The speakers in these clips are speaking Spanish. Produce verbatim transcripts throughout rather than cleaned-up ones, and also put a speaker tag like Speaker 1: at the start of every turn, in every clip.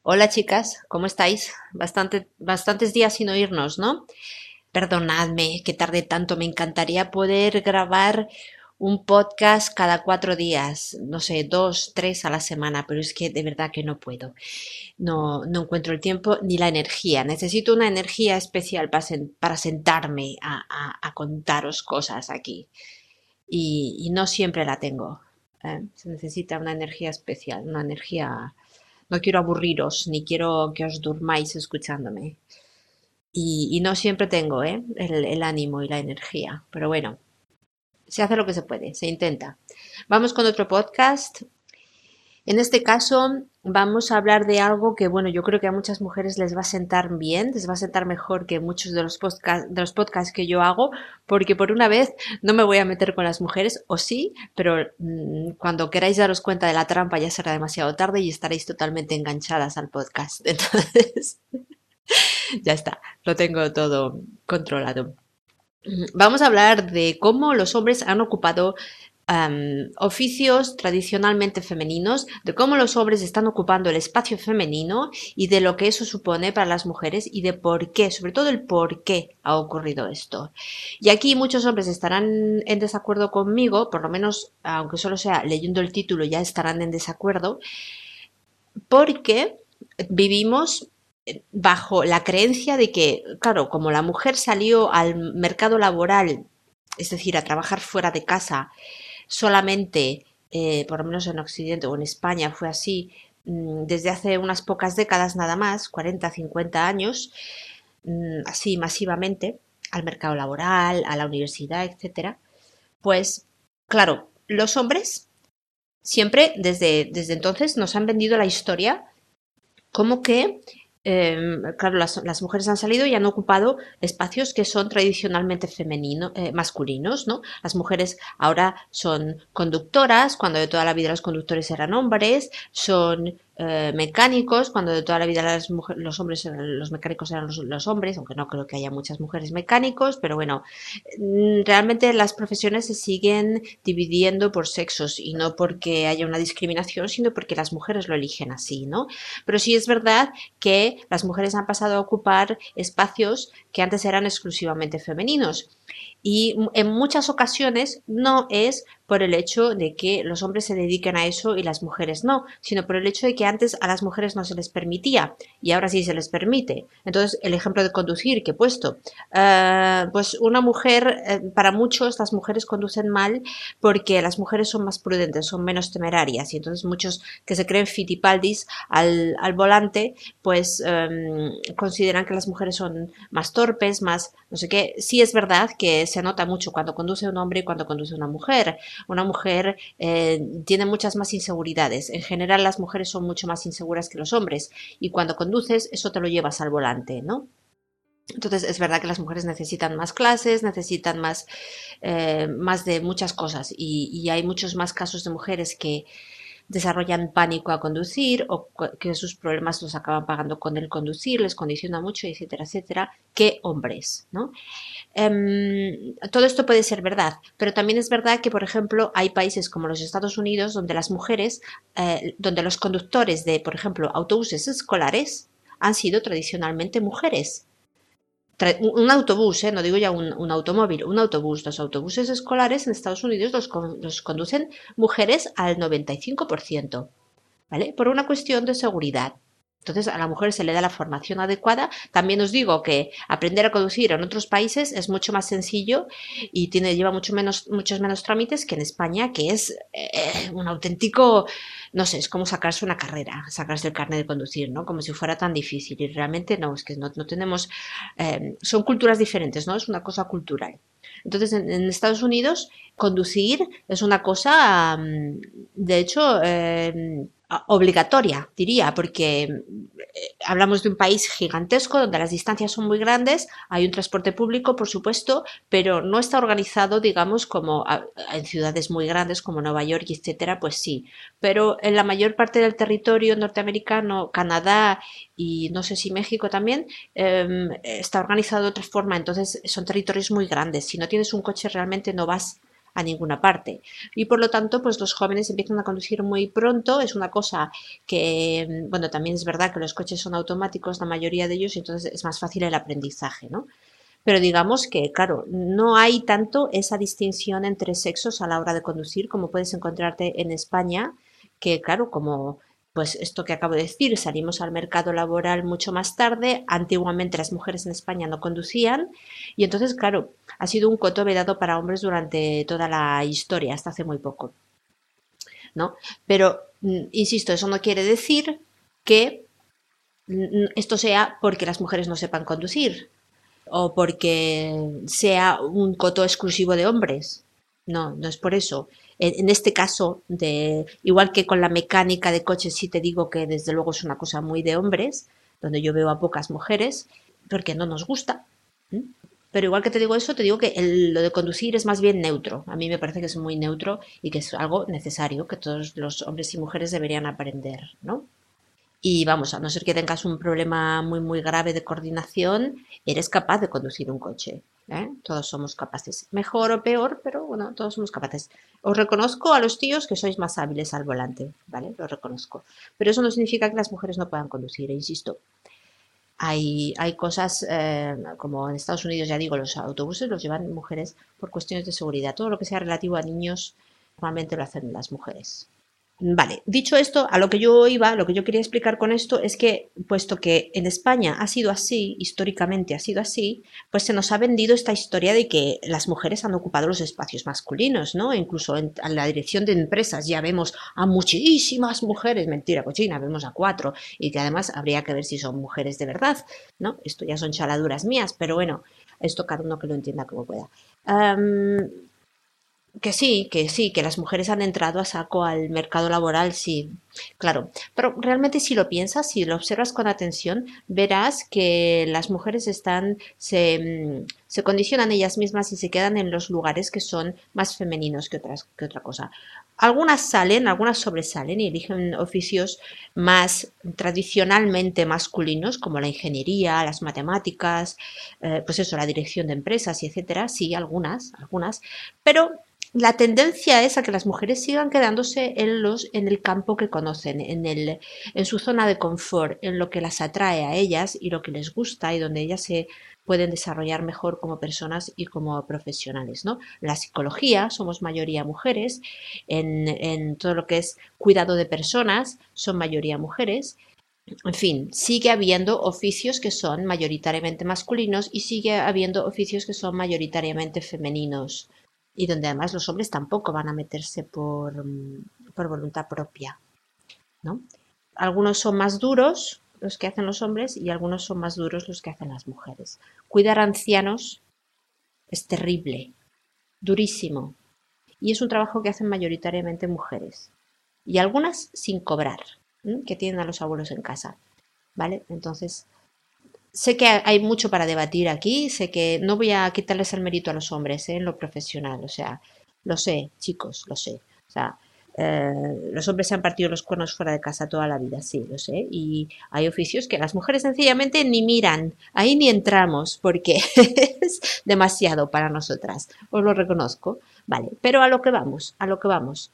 Speaker 1: Hola chicas, ¿cómo estáis? Bastante, bastantes días sin oírnos, ¿no? Perdonadme que tarde tanto, me encantaría poder grabar un podcast cada cuatro días, no sé, dos, tres a la semana, pero es que de verdad que no puedo. No, no encuentro el tiempo ni la energía. Necesito una energía especial para, sen- para sentarme a, a- a contaros cosas aquí. Y, y no siempre la tengo. ¿Eh? Se necesita una energía especial, una energía. No quiero aburriros, ni quiero que os durmáis escuchándome. Y, y no siempre tengo, ¿eh? el, el ánimo y la energía. Pero bueno, se hace lo que se puede, se intenta. Vamos con otro podcast. En este caso vamos a hablar de algo que, bueno, yo creo que a muchas mujeres les va a sentar bien, les va a sentar mejor que muchos de los, podcast, de los podcasts que yo hago, porque por una vez no me voy a meter con las mujeres, o sí, pero mmm, cuando queráis daros cuenta de la trampa ya será demasiado tarde y estaréis totalmente enganchadas al podcast. Entonces, ya está, lo tengo todo controlado. Vamos a hablar de cómo los hombres han ocupado um, oficios tradicionalmente femeninos, de cómo los hombres están ocupando el espacio femenino y de lo que eso supone para las mujeres y de por qué, sobre todo el por qué ha ocurrido esto. Y aquí muchos hombres estarán en desacuerdo conmigo, por lo menos, aunque solo sea leyendo el título, ya estarán en desacuerdo, porque vivimos bajo la creencia de que, claro, como la mujer salió al mercado laboral, es decir, a trabajar fuera de casa, solamente, eh, por lo menos en Occidente o en España fue así, mmm, desde hace unas pocas décadas nada más, cuarenta, cincuenta años, mmm, así masivamente, al mercado laboral, a la universidad, etcétera, pues, claro, los hombres siempre desde, desde entonces nos han vendido la historia como que, eh, claro, las, las, mujeres han salido y han ocupado espacios que son tradicionalmente femenino, eh, masculinos, ¿no? Las mujeres ahora son conductoras, cuando de toda la vida los conductores eran hombres, son eh, mecánicos, cuando de toda la vida las mujeres, los hombres, los mecánicos eran los, los hombres, aunque no creo que haya muchas mujeres mecánicos, pero bueno, realmente las profesiones se siguen dividiendo por sexos y no porque haya una discriminación, sino porque las mujeres lo eligen así, ¿no? Pero sí es verdad que las mujeres han pasado a ocupar espacios que antes eran exclusivamente femeninos. Y en muchas ocasiones no es por el hecho de que los hombres se dediquen a eso y las mujeres no, sino por el hecho de que antes a las mujeres no se les permitía y ahora sí se les permite. Entonces, el ejemplo de conducir que he puesto, uh, pues una mujer, eh, para muchos las mujeres conducen mal porque las mujeres son más prudentes, son menos temerarias y entonces muchos que se creen fitipaldis al, al volante, pues um, consideran que las mujeres son más torpes, más no sé qué. Sí es verdad que se nota mucho cuando conduce un hombre y cuando conduce una mujer. Una mujer eh, tiene muchas más inseguridades. En general las mujeres son mucho más inseguras que los hombres y cuando conduces eso te lo llevas al volante, ¿no? Entonces es verdad que las mujeres necesitan más clases, necesitan más, eh, más de muchas cosas y, y hay muchos más casos de mujeres que desarrollan pánico a conducir o que sus problemas los acaban pagando con el conducir, les condiciona mucho, etcétera, etcétera, que hombres, ¿no? Um, todo esto puede ser verdad, pero también es verdad que, por ejemplo, hay países como los Estados Unidos donde las mujeres, eh, donde los conductores de, por ejemplo, autobuses escolares han sido tradicionalmente mujeres. Un autobús, eh, no digo ya un, un, automóvil, un autobús. Los autobuses escolares en Estados Unidos los, los conducen mujeres al noventa y cinco por ciento, ¿vale? Por una cuestión de seguridad. Entonces a la mujer se le da la formación adecuada. También os digo que aprender a conducir en otros países es mucho más sencillo y tiene, lleva mucho menos, muchos menos trámites que en España, que es eh, un auténtico, no sé, es como sacarse una carrera, sacarse el carnet de conducir, ¿no? Como si fuera tan difícil. Y realmente no, es que no, no tenemos, eh, son culturas diferentes, ¿no? Es una cosa cultural. Entonces en, en Estados Unidos conducir es una cosa, de hecho, eh, obligatoria, diría, porque eh, hablamos de un país gigantesco donde las distancias son muy grandes, hay un transporte público, por supuesto, pero no está organizado, digamos, como a, en ciudades muy grandes como Nueva York, etcétera, pues sí. Pero en la mayor parte del territorio norteamericano, Canadá y no sé si México también, eh, está organizado de otra forma, entonces son territorios muy grandes. Si no tienes un coche realmente no vas a ninguna parte. Y por lo tanto, pues los jóvenes empiezan a conducir muy pronto. Es una cosa que, bueno, también es verdad que los coches son automáticos, la mayoría de ellos, y entonces es más fácil el aprendizaje, ¿no? Pero digamos que, claro, no hay tanto esa distinción entre sexos a la hora de conducir como puedes encontrarte en España, que claro, como pues esto que acabo de decir, salimos al mercado laboral mucho más tarde, antiguamente las mujeres en España no conducían y entonces, claro, ha sido un coto vedado para hombres durante toda la historia, hasta hace muy poco, ¿no? Pero, mm, insisto, eso no quiere decir que mm, esto sea porque las mujeres no sepan conducir o porque sea un coto exclusivo de hombres. No, no es por eso. En, en este caso, de, igual que con la mecánica de coches, sí te digo que desde luego es una cosa muy de hombres, donde yo veo a pocas mujeres, porque no nos gusta. ¿Mm? Pero igual que te digo eso, te digo que el- lo de conducir es más bien neutro. A mí me parece que es muy neutro y que es algo necesario que todos los hombres y mujeres deberían aprender, ¿no? Y vamos, a no ser que tengas un problema muy, muy grave de coordinación, eres capaz de conducir un coche. ¿Eh? Todos somos capaces. Mejor o peor, pero bueno, todos somos capaces. Os reconozco a los tíos que sois más hábiles al volante, ¿vale? Lo reconozco. Pero eso no significa que las mujeres no puedan conducir, e insisto. Hay, hay cosas, eh, como en Estados Unidos, ya digo, los autobuses los llevan mujeres por cuestiones de seguridad. Todo lo que sea relativo a niños, normalmente lo hacen las mujeres. Vale, dicho esto, a lo que yo iba, lo que yo quería explicar con esto es que, puesto que en España ha sido así, históricamente ha sido así, pues se nos ha vendido esta historia de que las mujeres han ocupado los espacios masculinos, ¿no? Incluso en, en la dirección de empresas ya vemos a muchísimas mujeres, mentira cochina, vemos a cuatro, y que además habría que ver si son mujeres de verdad, ¿no? Esto ya son chaladuras mías, pero bueno, esto cada uno que lo entienda como pueda. Am, que sí, que sí, que las mujeres han entrado a saco al mercado laboral, sí, claro. Pero realmente si lo piensas, si lo observas con atención, verás que las mujeres están, se, mm, se condicionan ellas mismas y se quedan en los lugares que son más femeninos que otras, que otra cosa. Algunas salen, algunas sobresalen y eligen oficios más tradicionalmente masculinos, como la ingeniería, las matemáticas, eh, pues eso, la dirección de empresas y etcétera. Sí, algunas, algunas. Pero la tendencia es a que las mujeres sigan quedándose en los, en el campo que conocen, en el, en su zona de confort, en lo que las atrae a ellas y lo que les gusta y donde ellas se pueden desarrollar mejor como personas y como profesionales, ¿no? En la psicología somos mayoría mujeres, en, en todo lo que es cuidado de personas son mayoría mujeres. En fin, sigue habiendo oficios que son mayoritariamente masculinos y sigue habiendo oficios que son mayoritariamente femeninos y donde además los hombres tampoco van a meterse por, mm, por voluntad propia, ¿no? Algunos son más duros los que hacen los hombres y algunos son más duros los que hacen las mujeres. Cuidar a ancianos es terrible, durísimo, y es un trabajo que hacen mayoritariamente mujeres y algunas sin cobrar, ¿m? Que tienen a los abuelos en casa, ¿vale? Entonces, sé que hay mucho para debatir aquí, sé que no voy a quitarles el mérito a los hombres, ¿eh? En lo profesional, o sea, lo sé, chicos, lo sé. O sea, eh, los hombres se han partido los cuernos fuera de casa toda la vida, sí, lo sé. Y hay oficios que las mujeres sencillamente ni miran, ahí ni entramos, porque es demasiado para nosotras, os lo reconozco. Vale, pero a lo que vamos, a lo que vamos.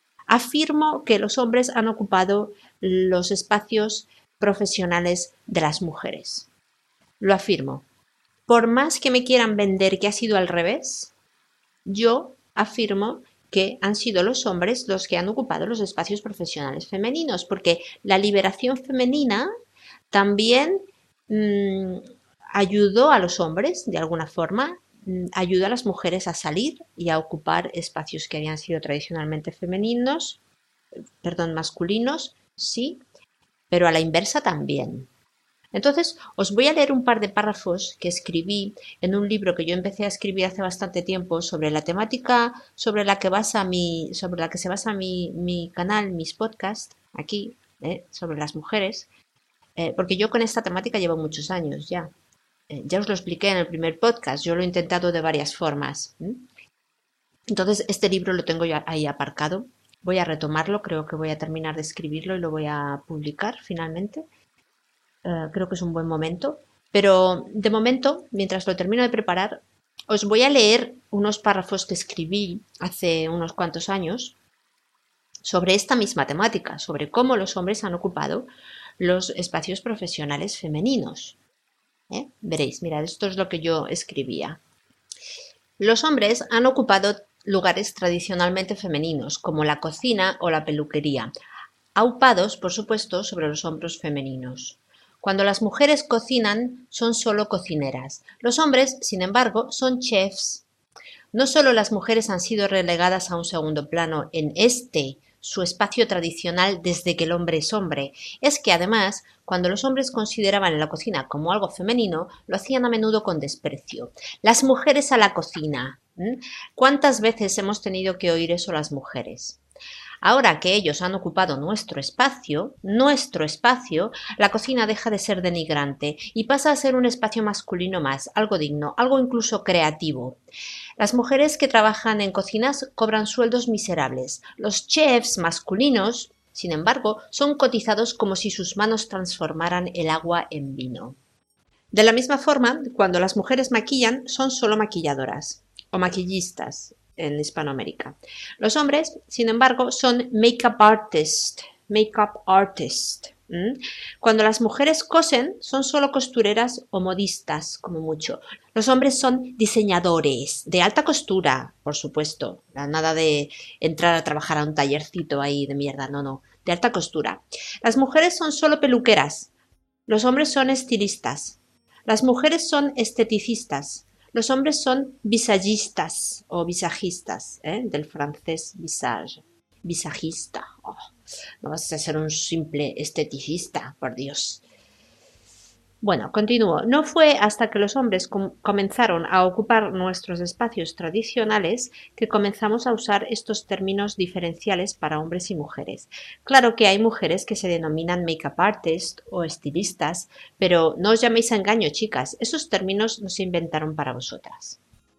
Speaker 1: Afirmo que los hombres han ocupado los espacios profesionales de las mujeres. Lo afirmo. Por más que me quieran vender que ha sido al revés, yo afirmo que han sido los hombres los que han ocupado los espacios profesionales femeninos, porque la liberación femenina también mmm, ayudó a los hombres, de alguna forma, mmm, ayudó a las mujeres a salir y a ocupar espacios que habían sido tradicionalmente femeninos, perdón, masculinos, sí, pero a la inversa también. Entonces, os voy a leer un par de párrafos que escribí en un libro que yo empecé a escribir hace bastante tiempo sobre la temática sobre la que basa mi, sobre la que se basa mi, mi canal, mis podcasts, aquí, eh, sobre las mujeres, eh, porque yo con esta temática llevo muchos años ya. Eh, ya os lo expliqué en el primer podcast, yo lo he intentado de varias formas. ¿m? Entonces, este libro lo tengo ya ahí aparcado. Voy a retomarlo, creo que voy a terminar de escribirlo y lo voy a publicar finalmente. Uh, creo que es un buen momento. Pero de momento, mientras lo termino de preparar, Os voy a leer unos párrafos que escribí hace unos cuantos años sobre esta misma temática, sobre cómo los hombres han ocupado los espacios profesionales femeninos. ¿Eh? Veréis, mirad, esto es lo que yo escribía. Los hombres han ocupado lugares tradicionalmente femeninos, como la cocina o la peluquería, aupados, por supuesto, sobre los hombros femeninos. Cuando las mujeres cocinan, son solo cocineras. Los hombres, sin embargo, son chefs. No solo las mujeres han sido relegadas a un segundo plano en este, su espacio tradicional desde que el hombre es hombre, es que además, cuando los hombres consideraban la cocina como algo femenino, lo hacían a menudo con desprecio. Las mujeres a la cocina. ¿Mm? ¿Cuántas veces hemos tenido que oír eso las mujeres? Ahora que ellos han ocupado nuestro espacio, nuestro espacio, la cocina deja de ser denigrante y pasa a ser un espacio masculino más, algo digno, algo incluso creativo. Las mujeres que trabajan en cocinas cobran sueldos miserables. Los chefs masculinos, sin embargo, son cotizados como si sus manos transformaran el agua en vino. De la misma forma, cuando las mujeres maquillan, son solo maquilladoras o maquillistas en Hispanoamérica. Los hombres, sin embargo, son make-up artists, make-up artists. ¿Mm? Cuando las mujeres cosen, son solo costureras o modistas, como mucho. Los hombres son diseñadores, de alta costura, por supuesto. Nada de entrar a trabajar a un tallercito ahí de mierda, no, no, de alta costura. Las mujeres son solo peluqueras. Los hombres son estilistas. Las mujeres son esteticistas. Los hombres son visagistas o visajistas, ¿eh? Del francés visage, visajista. Oh, no vas a ser un simple esteticista, por Dios. Bueno, continúo. No fue hasta que los hombres com- comenzaron a ocupar nuestros espacios tradicionales que comenzamos a usar estos términos diferenciales para hombres y mujeres. Claro que hay mujeres que se denominan make-up artist o estilistas, pero no os llaméis a engaño, chicas. Esos términos no se inventaron para vosotras.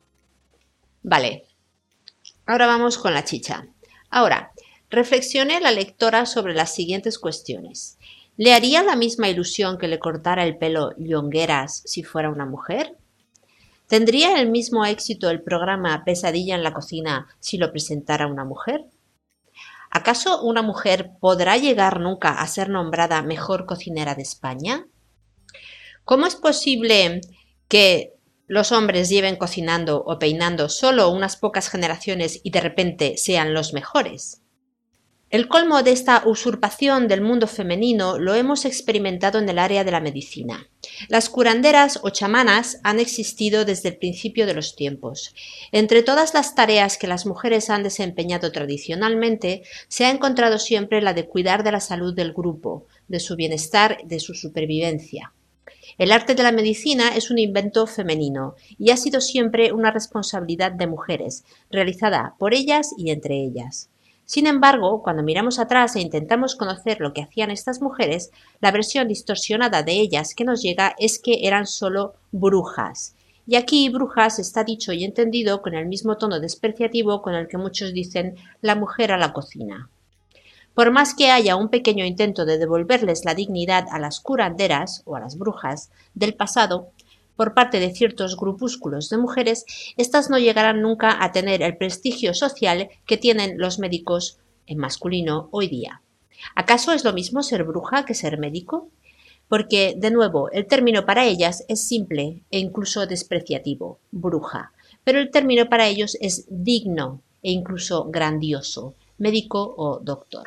Speaker 1: Vale, ahora vamos con la chicha. Ahora, reflexione la lectora sobre las siguientes cuestiones. ¿Le haría la misma ilusión que le cortara el pelo Llongueras si fuera una mujer? ¿Tendría el mismo éxito el programa Pesadilla en la cocina si lo presentara una mujer? ¿Acaso una mujer podrá llegar nunca a ser nombrada mejor cocinera de España? ¿Cómo es posible que los hombres lleven cocinando o peinando solo unas pocas generaciones y de repente sean los mejores? El colmo de esta usurpación del mundo femenino lo hemos experimentado en el área de la medicina. Las curanderas o chamanas han existido desde el principio de los tiempos. Entre todas las tareas que las mujeres han desempeñado tradicionalmente, se ha encontrado siempre la de cuidar de la salud del grupo, de su bienestar, de su supervivencia. El arte de la medicina es un invento femenino y ha sido siempre una responsabilidad de mujeres, realizada por ellas y entre ellas. Sin embargo, cuando miramos atrás e intentamos conocer lo que hacían estas mujeres, la versión distorsionada de ellas que nos llega es que eran solo brujas. Y aquí brujas está dicho y entendido con el mismo tono despreciativo con el que muchos dicen la mujer a la cocina. Por más que haya un pequeño intento de devolverles la dignidad a las curanderas o a las brujas del pasado, por parte de ciertos grupúsculos de mujeres, éstas no llegarán nunca a tener el prestigio social que tienen los médicos en masculino hoy día. ¿Acaso es lo mismo ser bruja que ser médico? Porque, de nuevo, el término para ellas es simple e incluso despreciativo, bruja, pero el término para ellos es digno e incluso grandioso, médico o doctor.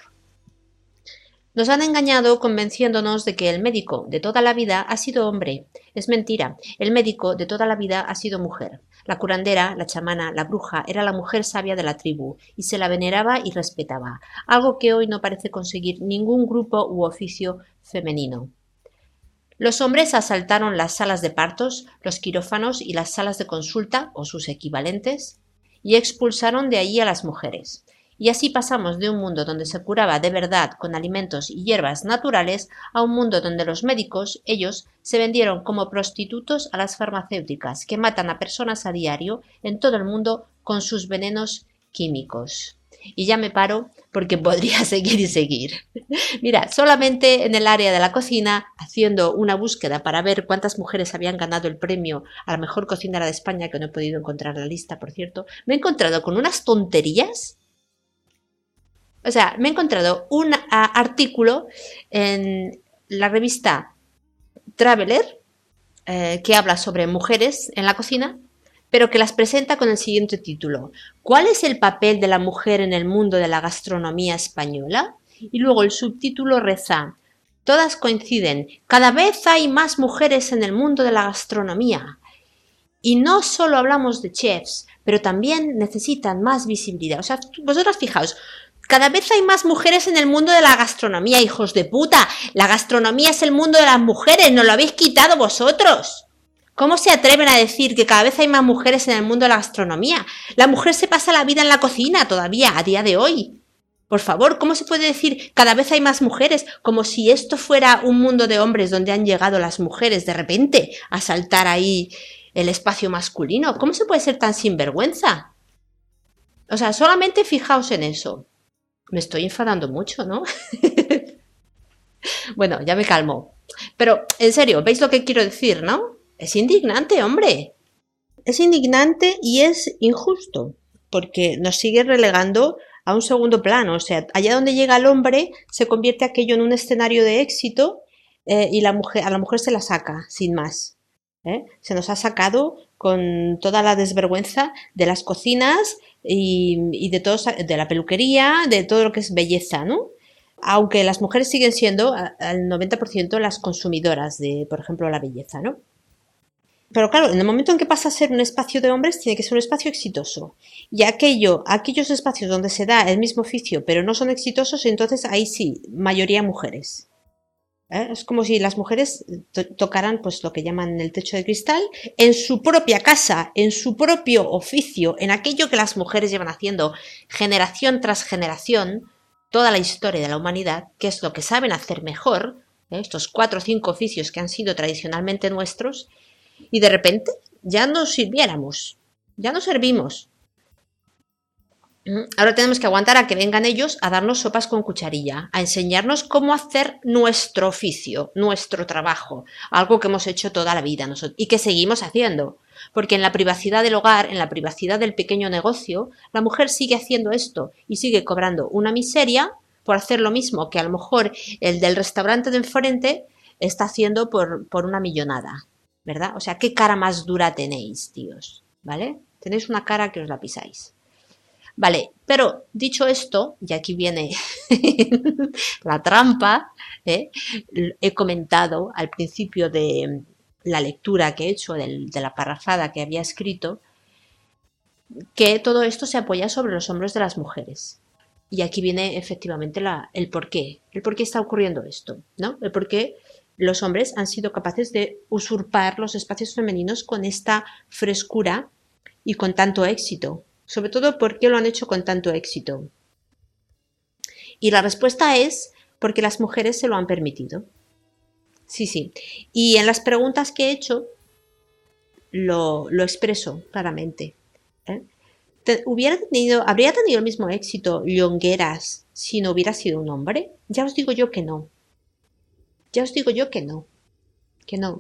Speaker 1: Nos han engañado convenciéndonos de que el médico de toda la vida ha sido hombre. Es mentira. El médico de toda la vida ha sido mujer. La curandera, la chamana, la bruja era la mujer sabia de la tribu y se la veneraba y respetaba, algo que hoy no parece conseguir ningún grupo u oficio femenino. Los hombres asaltaron las salas de partos, los quirófanos y las salas de consulta, o sus equivalentes, y expulsaron de allí a las mujeres. Y así pasamos de un mundo donde se curaba de verdad con alimentos y hierbas naturales a un mundo donde los médicos, ellos, se vendieron como prostitutos a las farmacéuticas que matan a personas a diario en todo el mundo con sus venenos químicos. Y ya me paro porque podría seguir y seguir. Mira, solamente en el área de la cocina, haciendo una búsqueda para ver cuántas mujeres habían ganado el premio a la mejor cocinera de España, que no he podido encontrar la lista, por cierto, me he encontrado con unas tonterías. O sea, me he encontrado un uh, artículo en la revista Traveler eh, que habla sobre mujeres en la cocina, pero que las presenta con el siguiente título: ¿Cuál es el papel de la mujer en el mundo de la gastronomía española? Y luego el subtítulo reza: todas coinciden, cada vez hay más mujeres en el mundo de la gastronomía. Y no solo hablamos de chefs, pero también necesitan más visibilidad. O sea, vosotras fijaos, cada vez hay más mujeres en el mundo de la gastronomía, hijos de puta. La gastronomía es el mundo de las mujeres, nos lo habéis quitado vosotros. ¿Cómo se atreven a decir que cada vez hay más mujeres en el mundo de la gastronomía? La mujer se pasa la vida en la cocina todavía, a día de hoy. Por favor, ¿cómo se puede decir cada vez hay más mujeres? Como si esto fuera un mundo de hombres donde han llegado las mujeres de repente a saltar ahí el espacio masculino. ¿Cómo se puede ser tan sinvergüenza? O sea, solamente fijaos en eso. Me estoy enfadando mucho, ¿no? Bueno, ya me calmo. Pero, en serio, ¿veis lo que quiero decir, no? Es indignante, hombre. Es indignante y es injusto, porque nos sigue relegando a un segundo plano. O sea, allá donde llega el hombre, se convierte aquello en un escenario de éxito eh, y la mujer, a la mujer se la saca, sin más. ¿eh? Se nos ha sacado con toda la desvergüenza de las cocinas y, y de, todos, de la peluquería, de todo lo que es belleza, ¿no? Aunque las mujeres siguen siendo al noventa por ciento las consumidoras de, por ejemplo, la belleza, ¿no? Pero claro, en el momento en que pasa a ser un espacio de hombres, tiene que ser un espacio exitoso. Y aquello, aquellos espacios donde se da el mismo oficio, pero no son exitosos, entonces ahí sí, mayoría mujeres. ¿Eh? Es como si las mujeres to tocaran pues lo que llaman el techo de cristal en su propia casa, en su propio oficio, en aquello que las mujeres llevan haciendo generación tras generación, toda la historia de la humanidad, que es lo que saben hacer mejor, ¿eh? Estos cuatro o cinco oficios que han sido tradicionalmente nuestros, y de repente ya no sirviéramos, ya no servimos. Ahora tenemos que aguantar a que vengan ellos a darnos sopas con cucharilla, a enseñarnos cómo hacer nuestro oficio, nuestro trabajo, algo que hemos hecho toda la vida nosotros y que seguimos haciendo. Porque en la privacidad del hogar, en la privacidad del pequeño negocio, la mujer sigue haciendo esto y sigue cobrando una miseria por hacer lo mismo que a lo mejor el del restaurante de enfrente está haciendo por, por una millonada, ¿verdad? O sea, ¿qué cara más dura tenéis, tíos? ¿Vale? Tenéis una cara que os la pisáis. Vale, pero dicho esto, y aquí viene la trampa, ¿eh? He comentado al principio de la lectura que he hecho del, de la parrafada que había escrito, que todo esto se apoya sobre los hombros de las mujeres. Y aquí viene efectivamente la, el por qué, el por qué está ocurriendo esto, ¿no? El por qué los hombres han sido capaces de usurpar los espacios femeninos con esta frescura y con tanto éxito. Sobre todo, ¿por qué lo han hecho con tanto éxito? Y la respuesta es porque las mujeres se lo han permitido. Sí, sí. Y en las preguntas que he hecho lo, lo expreso claramente. ¿eh? ¿Hubiera tenido, ¿Habría tenido el mismo éxito Llongueras si no hubiera sido un hombre? Ya os digo yo que no. Ya os digo yo que no. Que no.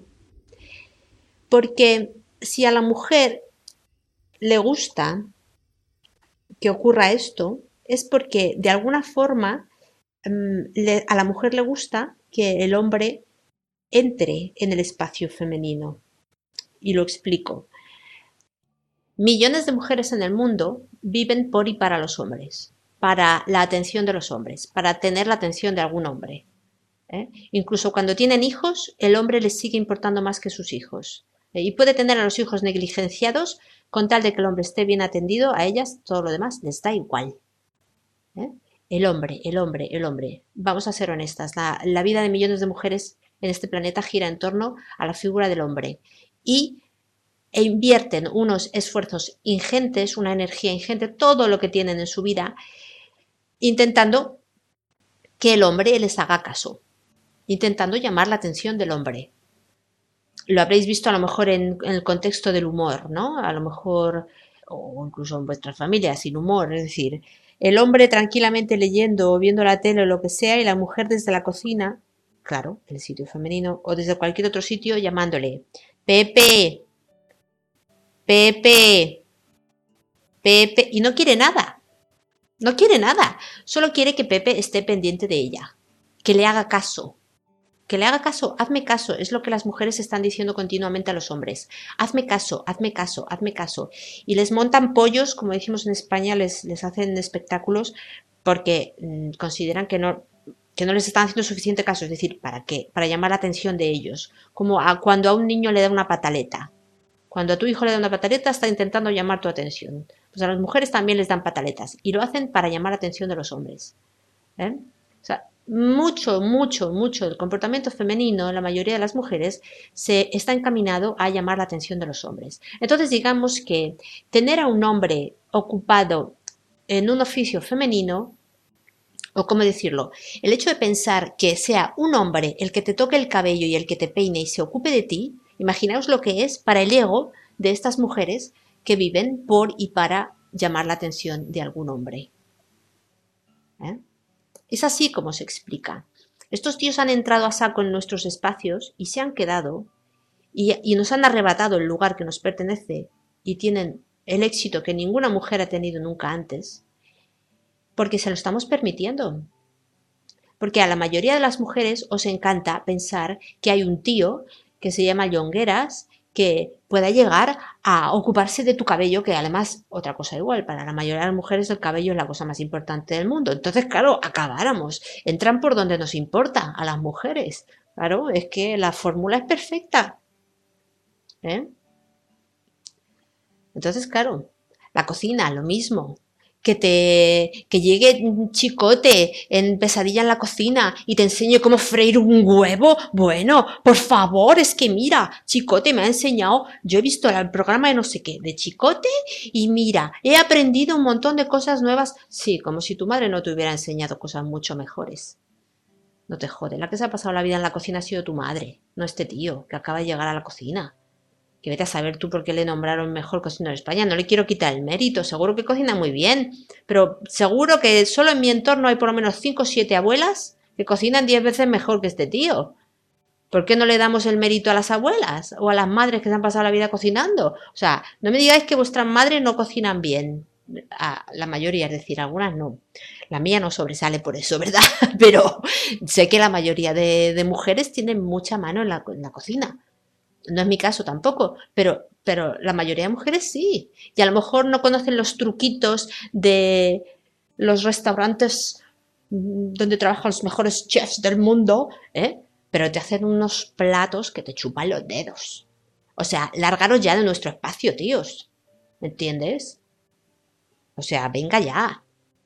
Speaker 1: Porque si a la mujer le gusta que ocurra esto, es porque de alguna forma um, le, a la mujer le gusta que el hombre entre en el espacio femenino. Y lo explico. Millones de mujeres en el mundo viven por y para los hombres, para la atención de los hombres, para tener la atención de algún hombre. ¿eh? Incluso cuando tienen hijos, el hombre les sigue importando más que sus hijos. ¿eh? Y puede tener a los hijos negligenciados con tal de que el hombre esté bien atendido, a ellas todo lo demás les da igual. ¿eh? El hombre, el hombre, el hombre. Vamos a ser honestas, la, la vida de millones de mujeres en este planeta gira en torno a la figura del hombre. Y e invierten unos esfuerzos ingentes, una energía ingente, todo lo que tienen en su vida, intentando que el hombre les haga caso, intentando llamar la atención del hombre. Lo habréis visto a lo mejor en, en el contexto del humor, ¿no? A lo mejor, o incluso en vuestras familias sin humor, es decir, el hombre tranquilamente leyendo o viendo la tele o lo que sea y la mujer desde la cocina, claro, el sitio femenino, o desde cualquier otro sitio llamándole, Pepe, Pepe, Pepe, y no quiere nada, no quiere nada, solo quiere que Pepe esté pendiente de ella, que le haga caso. Que le haga caso, hazme caso, es lo que las mujeres están diciendo continuamente a los hombres. Hazme caso, hazme caso, hazme caso. Y les montan pollos, como decimos en España, les, les hacen espectáculos porque mmm, consideran que no, que no les están haciendo suficiente caso. Es decir, ¿para qué? Para llamar la atención de ellos. Como a, cuando a un niño le da una pataleta. Cuando a tu hijo le da una pataleta, está intentando llamar tu atención. Pues a las mujeres también les dan pataletas. Y lo hacen para llamar la atención de los hombres. ¿Eh? O sea, mucho, mucho, mucho del comportamiento femenino en la mayoría de las mujeres se está encaminado a llamar la atención de los hombres. Entonces, digamos que tener a un hombre ocupado en un oficio femenino, o cómo decirlo, el hecho de pensar que sea un hombre el que te toque el cabello y el que te peine y se ocupe de ti, imaginaos lo que es para el ego de estas mujeres que viven por y para llamar la atención de algún hombre. ¿Eh? Es así como se explica. Estos tíos han entrado a saco en nuestros espacios y se han quedado y, y nos han arrebatado el lugar que nos pertenece y tienen el éxito que ninguna mujer ha tenido nunca antes, porque se lo estamos permitiendo. Porque a la mayoría de las mujeres os encanta pensar que hay un tío que se llama Llongueras que pueda llegar a ocuparse de tu cabello, que además, otra cosa igual, para la mayoría de las mujeres el cabello es la cosa más importante del mundo. Entonces, claro, acabáramos. Entran por donde nos importa, a las mujeres. Claro, es que la fórmula es perfecta. ¿Eh? Entonces, claro, la cocina, lo mismo. Que te que llegue Chicote en Pesadilla en la cocina y te enseñe cómo freír un huevo. Bueno, por favor, es que mira, Chicote me ha enseñado, yo he visto el programa de no sé qué, de Chicote, y mira, he aprendido un montón de cosas nuevas. Sí, como si tu madre no te hubiera enseñado cosas mucho mejores. No te jode, la que se ha pasado la vida en la cocina ha sido tu madre, no este tío que acaba de llegar a la cocina. Que vete a saber tú por qué le nombraron mejor cocinero de España. No le quiero quitar el mérito, seguro que cocina muy bien, pero seguro que solo en mi entorno hay por lo menos cinco o siete abuelas que cocinan diez veces mejor que este tío. ¿Por qué no le damos el mérito a las abuelas o a las madres que se han pasado la vida cocinando? O sea, no me digáis que vuestras madres no cocinan bien. A la mayoría, es decir, algunas no. La mía no sobresale por eso, ¿verdad? Pero sé que la mayoría de, de mujeres tienen mucha mano en la, en la cocina. No es mi caso tampoco, pero, pero la mayoría de mujeres sí. Y a lo mejor no conocen los truquitos de los restaurantes donde trabajan los mejores chefs del mundo, ¿eh? Pero te hacen unos platos que te chupan los dedos. O sea, lárgaros ya de nuestro espacio, tíos. ¿Me entiendes? O sea, venga ya.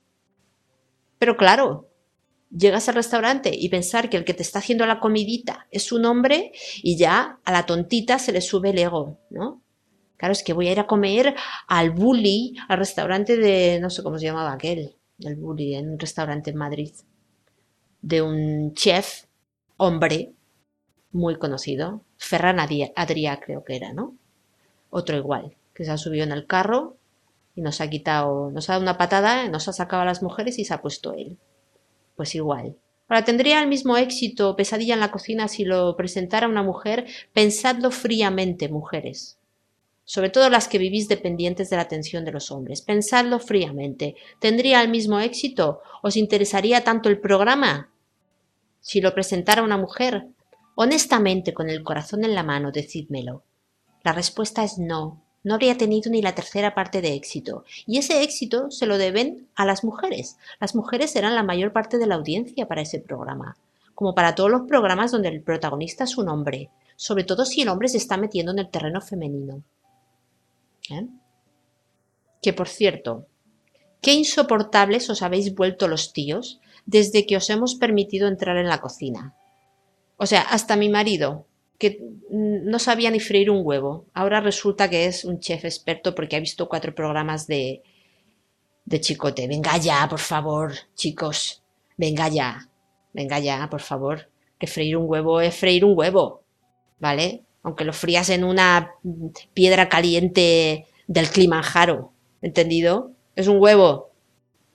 Speaker 1: Pero claro, llegas al restaurante y pensar que el que te está haciendo la comidita es un hombre y ya a la tontita se le sube el ego, ¿no? Claro, es que voy a ir a comer al Bully, al restaurante de, no sé cómo se llamaba aquel, el Bully, en un restaurante en Madrid, de un chef, hombre, muy conocido, Ferran Adrià creo que era, ¿no? Otro igual, que se ha subido en el carro y nos ha quitado, nos ha dado una patada, nos ha sacado a las mujeres y se ha puesto él. Pues igual. Ahora, ¿tendría el mismo éxito Pesadilla en la cocina si lo presentara una mujer? Pensadlo fríamente, mujeres. Sobre todo las que vivís dependientes de la atención de los hombres. Pensadlo fríamente. ¿Tendría el mismo éxito? ¿Os interesaría tanto el programa si lo presentara una mujer? Honestamente, con el corazón en la mano, decídmelo. La respuesta es no. No habría tenido ni la tercera parte de éxito. Y ese éxito se lo deben a las mujeres. Las mujeres eran la mayor parte de la audiencia para ese programa. Como para todos los programas donde el protagonista es un hombre. Sobre todo si el hombre se está metiendo en el terreno femenino. ¿Eh? Que por cierto, qué insoportables os habéis vuelto los tíos desde que os hemos permitido entrar en la cocina. O sea, hasta mi marido, que no sabía ni freír un huevo, ahora resulta que es un chef experto porque ha visto cuatro programas de, de Chicote. Venga ya, por favor, chicos. Venga ya. Venga ya, por favor. Que freír un huevo es freír un huevo. ¿Vale? Aunque lo frías en una piedra caliente del Kilimanjaro. ¿Entendido? Es un huevo.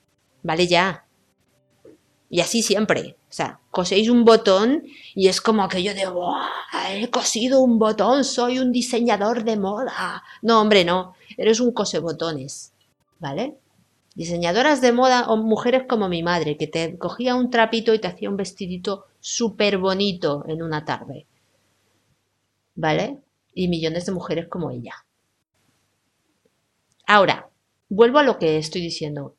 Speaker 1: Vale ya. Y así siempre. O sea, coséis un botón y es como aquello de ¡buah! He cosido un botón, soy un diseñador de moda. No, hombre, no. Eres un cosebotones. ¿Vale? Diseñadoras de moda o mujeres como mi madre, que te cogía un trapito y te hacía un vestidito súper bonito en una tarde. ¿Vale? Y millones de mujeres como ella. Ahora, vuelvo a lo que estoy diciendo,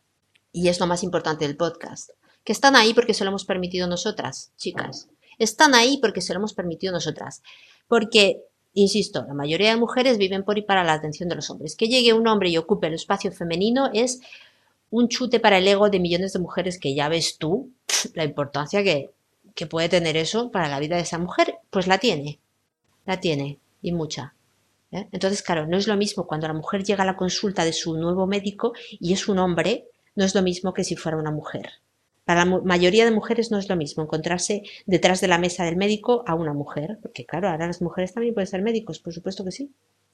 Speaker 1: y es lo más importante del podcast, que están ahí porque se lo hemos permitido nosotras, chicas. Están ahí porque se lo hemos permitido nosotras. Porque, insisto, la mayoría de mujeres viven por y para la atención de los hombres. Que llegue un hombre y ocupe el espacio femenino es un chute para el ego de millones de mujeres que ya ves tú la importancia que, que puede tener eso para la vida de esa mujer. Pues la tiene, la tiene, y mucha. ¿Eh? Entonces, claro, no es lo mismo cuando la mujer llega a la consulta de su nuevo médico y es un hombre, no es lo mismo que si fuera una mujer. Para la mayoría de mujeres no es lo mismo encontrarse detrás de la mesa del médico a una mujer, porque claro, ahora las mujeres también pueden ser médicos, por supuesto que sí.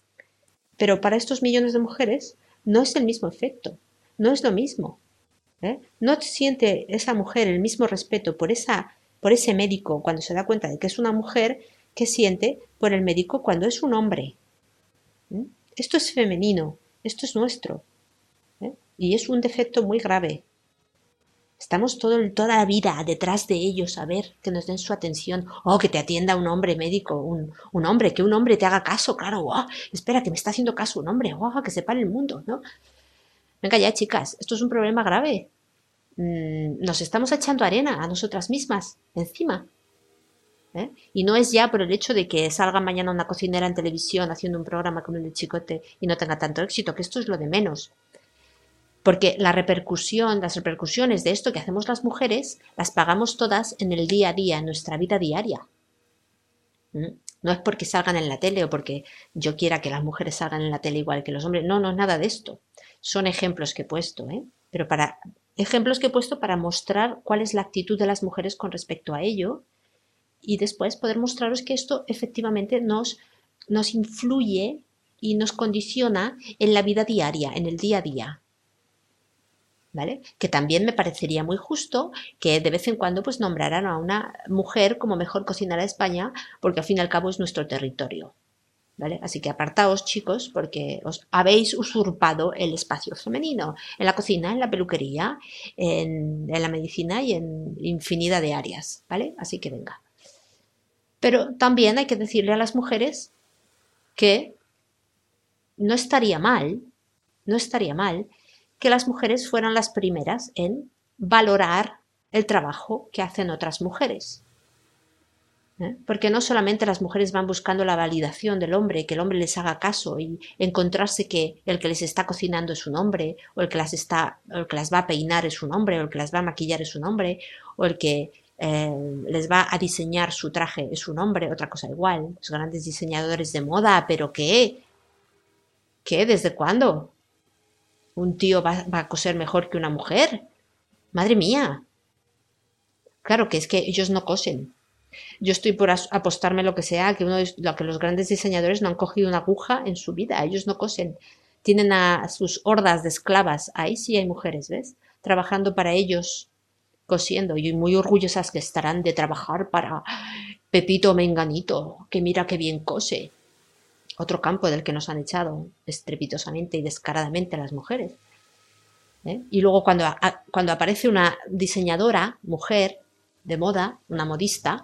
Speaker 1: Pero para estos millones de mujeres no es el mismo efecto, no es lo mismo. ¿Eh? No siente esa mujer el mismo respeto por, esa, por ese médico cuando se da cuenta de que es una mujer que siente por el médico cuando es un hombre. ¿Eh? Esto es femenino, esto es nuestro. ¿Eh? Y es un defecto muy grave. Estamos todo, toda la vida detrás de ellos a ver que nos den su atención. Oh, que te atienda un hombre médico, un, un hombre, que un hombre te haga caso, claro. Oh, espera, que me está haciendo caso un hombre. Oh, que sepa el mundo, ¿no? Venga ya, chicas, esto es un problema grave. Mm, nos estamos echando arena a nosotras mismas, encima. ¿Eh? Y no es ya por el hecho de que salga mañana una cocinera en televisión haciendo un programa con el de Chicote y no tenga tanto éxito, que esto es lo de menos. Porque la repercusión, las repercusiones de esto que hacemos las mujeres, las pagamos todas en el día a día, en nuestra vida diaria. ¿Mm? No es porque salgan en la tele o porque yo quiera que las mujeres salgan en la tele igual que los hombres. No, no es nada de esto. Son ejemplos que he puesto, ¿eh? Pero para ejemplos que he puesto para mostrar cuál es la actitud de las mujeres con respecto a ello y después poder mostraros que esto efectivamente nos, nos influye y nos condiciona en la vida diaria, en el día a día. ¿Vale? Que también me parecería muy justo que de vez en cuando pues nombraran a una mujer como mejor cocinera de España, porque al fin y al cabo es nuestro territorio. ¿Vale? Así que apartaos, chicos, porque os habéis usurpado el espacio femenino en la cocina, en la peluquería, en, en la medicina y en infinidad de áreas, ¿vale? Así que venga. Pero también hay que decirle a las mujeres que no estaría mal, no estaría mal que las mujeres fueran las primeras en valorar el trabajo que hacen otras mujeres. ¿Eh? Porque no solamente las mujeres van buscando la validación del hombre, que el hombre les haga caso y encontrarse que el que les está cocinando es un hombre, o el que las, está, o el que las va a peinar es un hombre, o el que las va a maquillar es un hombre, o el que eh, les va a diseñar su traje es un hombre, otra cosa igual, los grandes diseñadores de moda, pero ¿qué? ¿Qué? ¿Desde cuándo? ¿Un tío va, va a coser mejor que una mujer? Madre mía. Claro que es que ellos no cosen. Yo estoy por apostarme lo que sea, que, uno de, lo que los grandes diseñadores no han cogido una aguja en su vida, ellos no cosen. Tienen a sus hordas de esclavas, ahí sí hay mujeres, ¿ves? Trabajando para ellos, cosiendo, y muy orgullosas que estarán de trabajar para Pepito Menganito, que mira qué bien cose. Otro campo del que nos han echado estrepitosamente y descaradamente las mujeres. ¿Eh? Y luego cuando, a, cuando aparece una diseñadora, mujer, de moda, una modista,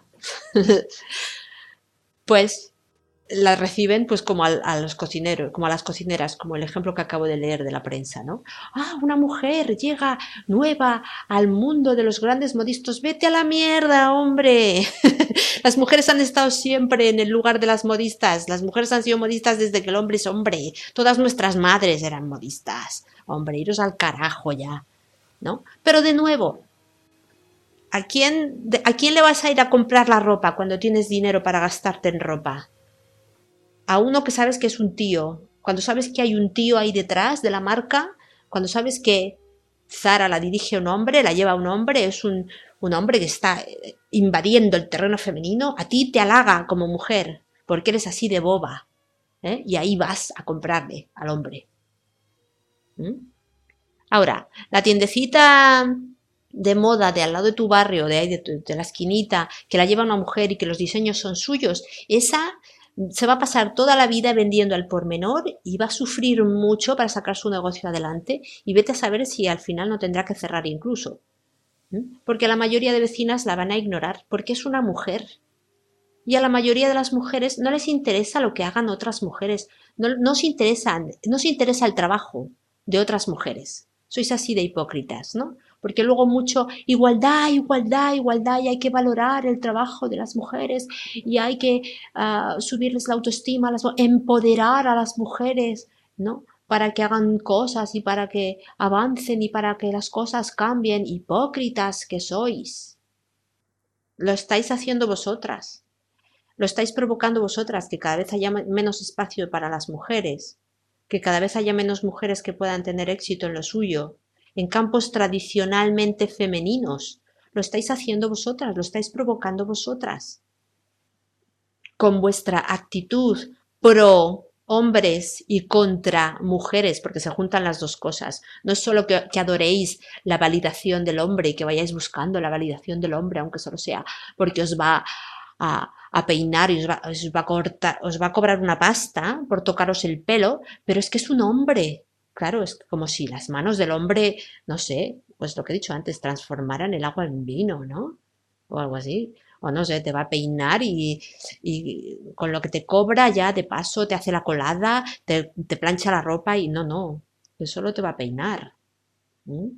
Speaker 1: pues la reciben pues como a, a los cocineros, como a las cocineras, como el ejemplo que acabo de leer de la prensa, ¿no? Ah, una mujer llega nueva al mundo de los grandes modistas. Vete a la mierda, hombre. Las mujeres han estado siempre en el lugar de las modistas. Las mujeres han sido modistas desde que el hombre es hombre. Todas nuestras madres eran modistas. Hombre, iros al carajo ya, ¿no? Pero de nuevo, ¿a quién, ¿a quién le vas a ir a comprar la ropa cuando tienes dinero para gastarte en ropa? A uno que sabes que es un tío, cuando sabes que hay un tío ahí detrás de la marca, cuando sabes que Zara la dirige un hombre, la lleva un hombre, es un, un hombre que está invadiendo el terreno femenino, a ti te halaga como mujer, porque eres así de boba, ¿eh? Y ahí vas a comprarle al hombre. ¿Mm? Ahora, la tiendecita de moda de al lado de tu barrio, de ahí de, tu, de la esquinita, que la lleva una mujer y que los diseños son suyos, esa se va a pasar toda la vida vendiendo al por menor y va a sufrir mucho para sacar su negocio adelante y vete a saber si al final no tendrá que cerrar incluso. ¿Mm? Porque la mayoría de vecinas la van a ignorar porque es una mujer. Y a la mayoría de las mujeres no les interesa lo que hagan otras mujeres, no, no, os, interesa, no os interesa el trabajo de otras mujeres. Sois así de hipócritas, ¿no? Porque luego mucho igualdad, igualdad, igualdad, y hay que valorar el trabajo de las mujeres y hay que uh, subirles la autoestima, las, empoderar a las mujeres, ¿no? Para que hagan cosas y para que avancen y para que las cosas cambien. Hipócritas que sois. Lo estáis haciendo vosotras. Lo estáis provocando vosotras, que cada vez haya menos espacio para las mujeres, que cada vez haya menos mujeres que puedan tener éxito en lo suyo, en campos tradicionalmente femeninos. Lo estáis haciendo vosotras, lo estáis provocando vosotras. Con vuestra actitud pro hombres y contra mujeres, porque se juntan las dos cosas. No es solo que, que adoréis la validación del hombre y que vayáis buscando la validación del hombre, aunque solo sea porque os va a, a peinar y os va, os, va a cortar, os va a cobrar una pasta por tocaros el pelo, pero es que es un hombre. Claro, es como si las manos del hombre, no sé, pues lo que he dicho antes, transformaran el agua en vino, ¿no? O algo así. O no sé, te va a peinar y, y con lo que te cobra ya de paso te hace la colada, te, te plancha la ropa y no, no, que solo te va a peinar. ¿Mm?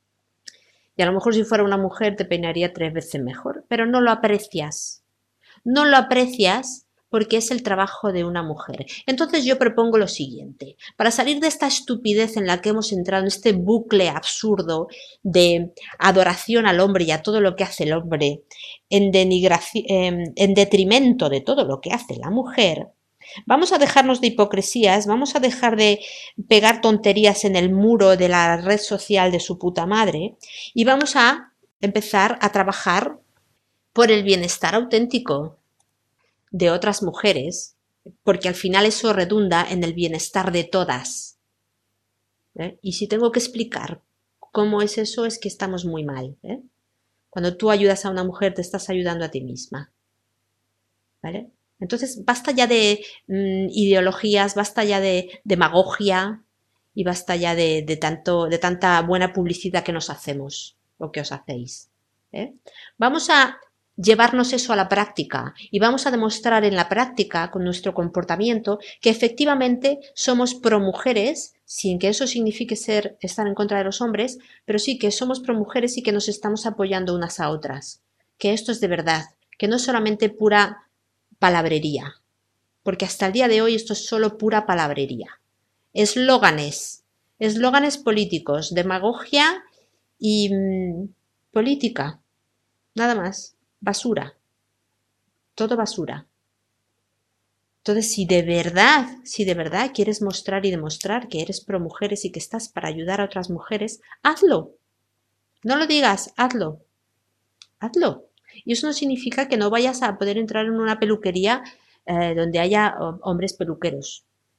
Speaker 1: Y a lo mejor si fuera una mujer te peinaría tres veces mejor, pero no lo aprecias. No lo aprecias porque es el trabajo de una mujer. Entonces yo propongo lo siguiente, para salir de esta estupidez en la que hemos entrado, en este bucle absurdo de adoración al hombre y a todo lo que hace el hombre, en, en, en detrimento de todo lo que hace la mujer, vamos a dejarnos de hipocresías, vamos a dejar de pegar tonterías en el muro de la red social de su puta madre y vamos a empezar a trabajar por el bienestar auténtico de otras mujeres, porque al final eso redunda en el bienestar de todas. ¿Eh? Y si tengo que explicar cómo es eso, es que estamos muy mal. ¿Eh? Cuando tú ayudas a una mujer, te estás ayudando a ti misma. ¿Vale? Entonces, basta ya de mmm, ideologías, basta ya de demagogia y basta ya de, de, tanto, de tanta buena publicidad que nos hacemos, o que os hacéis. ¿Eh? Vamos a llevarnos eso a la práctica y vamos a demostrar en la práctica con nuestro comportamiento que efectivamente somos pro mujeres, sin que eso signifique ser estar en contra de los hombres, pero sí que somos pro mujeres y que nos estamos apoyando unas a otras, que esto es de verdad, que no es solamente pura palabrería, porque hasta el día de hoy esto es solo pura palabrería. Eslóganes, eslóganes políticos, demagogia y mmm, política, nada más. Basura, todo basura. Entonces, si de verdad, si de verdad quieres mostrar y demostrar que eres pro mujeres y que estás para ayudar a otras mujeres, hazlo. No lo digas, hazlo. Hazlo. Y eso no significa que no vayas a poder entrar en una peluquería eh, donde haya hombres peluqueros.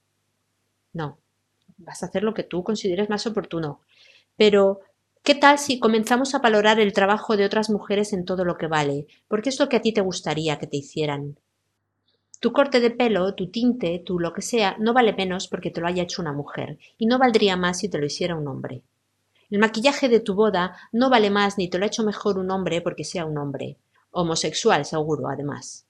Speaker 1: No. Vas a hacer lo que tú consideres más oportuno. Pero ¿qué tal si comenzamos a valorar el trabajo de otras mujeres en todo lo que vale? Porque es lo que a ti te gustaría que te hicieran. Tu corte de pelo, tu tinte, tu lo que sea, no vale menos porque te lo haya hecho una mujer, y no valdría más si te lo hiciera un hombre. El maquillaje de tu boda no vale más ni te lo ha hecho mejor un hombre porque sea un hombre. Homosexual, seguro, además.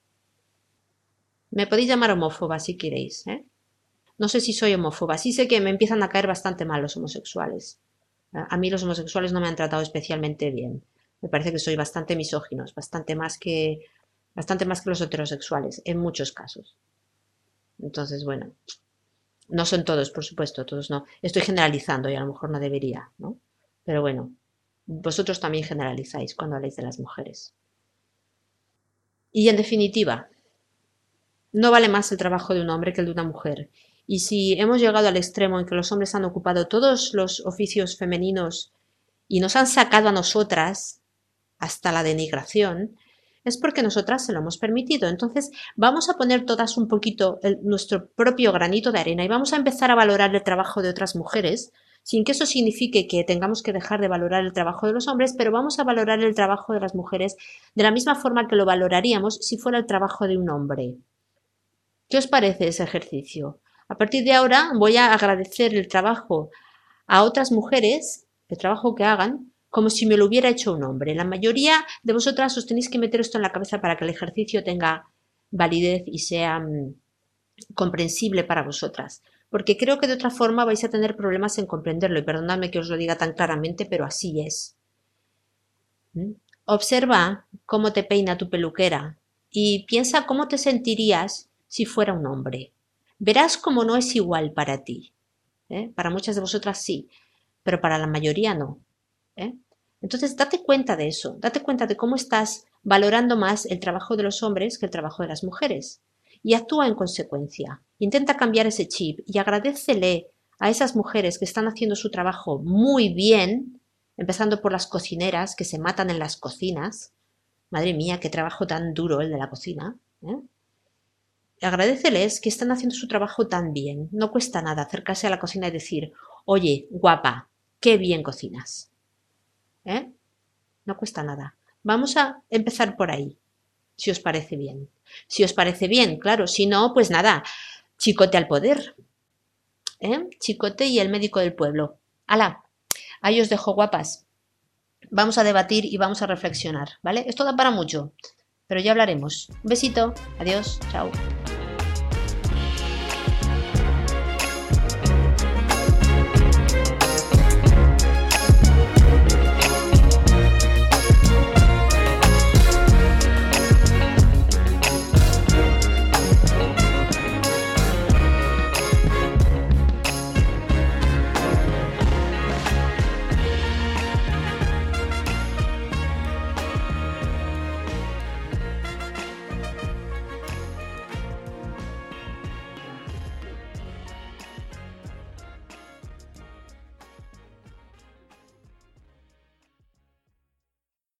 Speaker 1: Me podéis llamar homófoba si queréis, ¿eh? No sé si soy homófoba, sí sé que me empiezan a caer bastante mal los homosexuales. A mí los homosexuales no me han tratado especialmente bien. Me parece que soy bastante misóginos, bastante más que, bastante más que los heterosexuales, en muchos casos. Entonces, bueno, no son todos, por supuesto, todos no. Estoy generalizando y a lo mejor no debería, ¿no? Pero bueno, vosotros también generalizáis cuando habláis de las mujeres. Y en definitiva, no vale más el trabajo de un hombre que el de una mujer. Y si hemos llegado al extremo en que los hombres han ocupado todos los oficios femeninos y nos han sacado a nosotras hasta la denigración, es porque nosotras se lo hemos permitido. Entonces vamos a poner todas un poquito el, nuestro propio granito de arena y vamos a empezar a valorar el trabajo de otras mujeres sin que eso signifique que tengamos que dejar de valorar el trabajo de los hombres, pero vamos a valorar el trabajo de las mujeres de la misma forma que lo valoraríamos si fuera el trabajo de un hombre. ¿Qué os parece ese ejercicio? A partir de ahora voy a agradecer el trabajo a otras mujeres, el trabajo que hagan, como si me lo hubiera hecho un hombre. La mayoría de vosotras os tenéis que meter esto en la cabeza para que el ejercicio tenga validez y sea mmm, comprensible para vosotras. Porque creo que de otra forma vais a tener problemas en comprenderlo. Y perdonadme que os lo diga tan claramente, pero así es. ¿Mm? Observa cómo te peina tu peluquera y piensa cómo te sentirías si fuera un hombre. Verás cómo no es igual para ti. ¿Eh? Para muchas de vosotras sí, pero para la mayoría no. ¿Eh? Entonces, date cuenta de eso, date cuenta de cómo estás valorando más el trabajo de los hombres que el trabajo de las mujeres y actúa en consecuencia. Intenta cambiar ese chip y agradécele a esas mujeres que están haciendo su trabajo muy bien, empezando por las cocineras que se matan en las cocinas. Madre mía, qué trabajo tan duro el de la cocina. ¿Eh? Agradéceles que están haciendo su trabajo tan bien. No cuesta nada acercarse a la cocina y decir, oye, guapa, qué bien cocinas. ¿Eh? No cuesta nada. Vamos a empezar por ahí, si os parece bien. Si os parece bien, claro. Si no, pues nada, chicote al poder. ¿Eh? Chicote y el médico del pueblo. ¡Hala! Ahí os dejo, guapas. Vamos a debatir y vamos a reflexionar, ¿vale? Esto da para mucho, pero ya hablaremos. Un besito. Adiós. Chao.